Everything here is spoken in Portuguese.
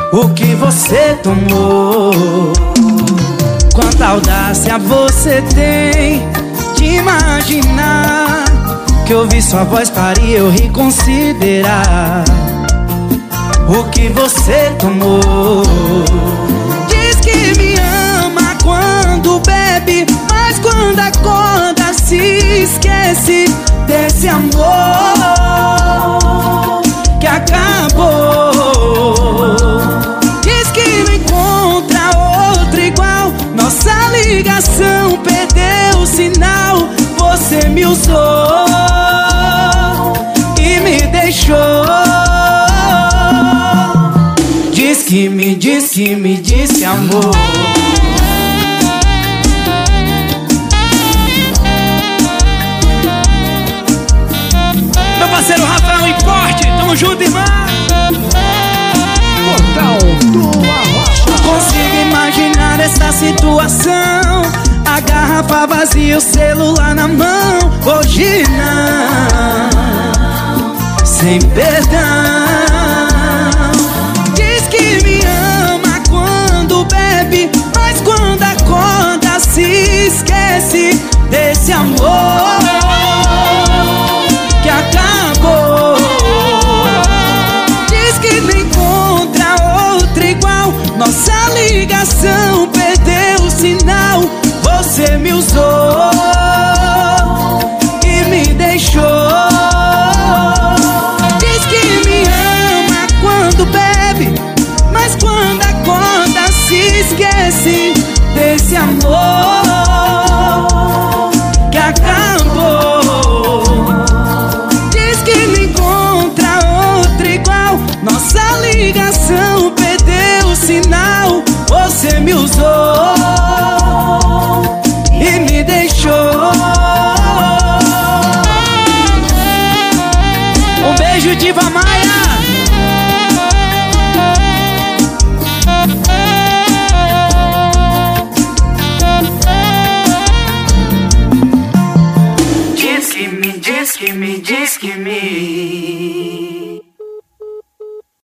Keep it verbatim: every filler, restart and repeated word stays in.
o que você tomou. Quanta audácia você tem de imaginar que ouvir sua voz faria eu reconsiderar o que você tomou. Diz que me ama quando bebe, mas quando acorda se esquece desse amor que acabou. Diz que não encontra outro igual, nossa ligação perdeu o sinal. Você me usou e me deixou. Diz que me, diz que me disse amor. Meu parceiro Rafael Importe, tamo junto, irmão. Portal do Arrocha. Consigo imaginar essa situação, a garrafa vazia, o celular na mão. Hoje não, sem perdão. Diz que me ama quando bebe, mas quando acorda se esquece desse amor que acabou. Diz que não encontra outra igual, nossa ligação perdeu o sinal. Você me usou e me deixou. Diz que me ama quando bebe, mas quando acorda se esquece desse amor que acabou. Diz que não encontra outra igual, nossa ligação perdeu o sinal. Você me usou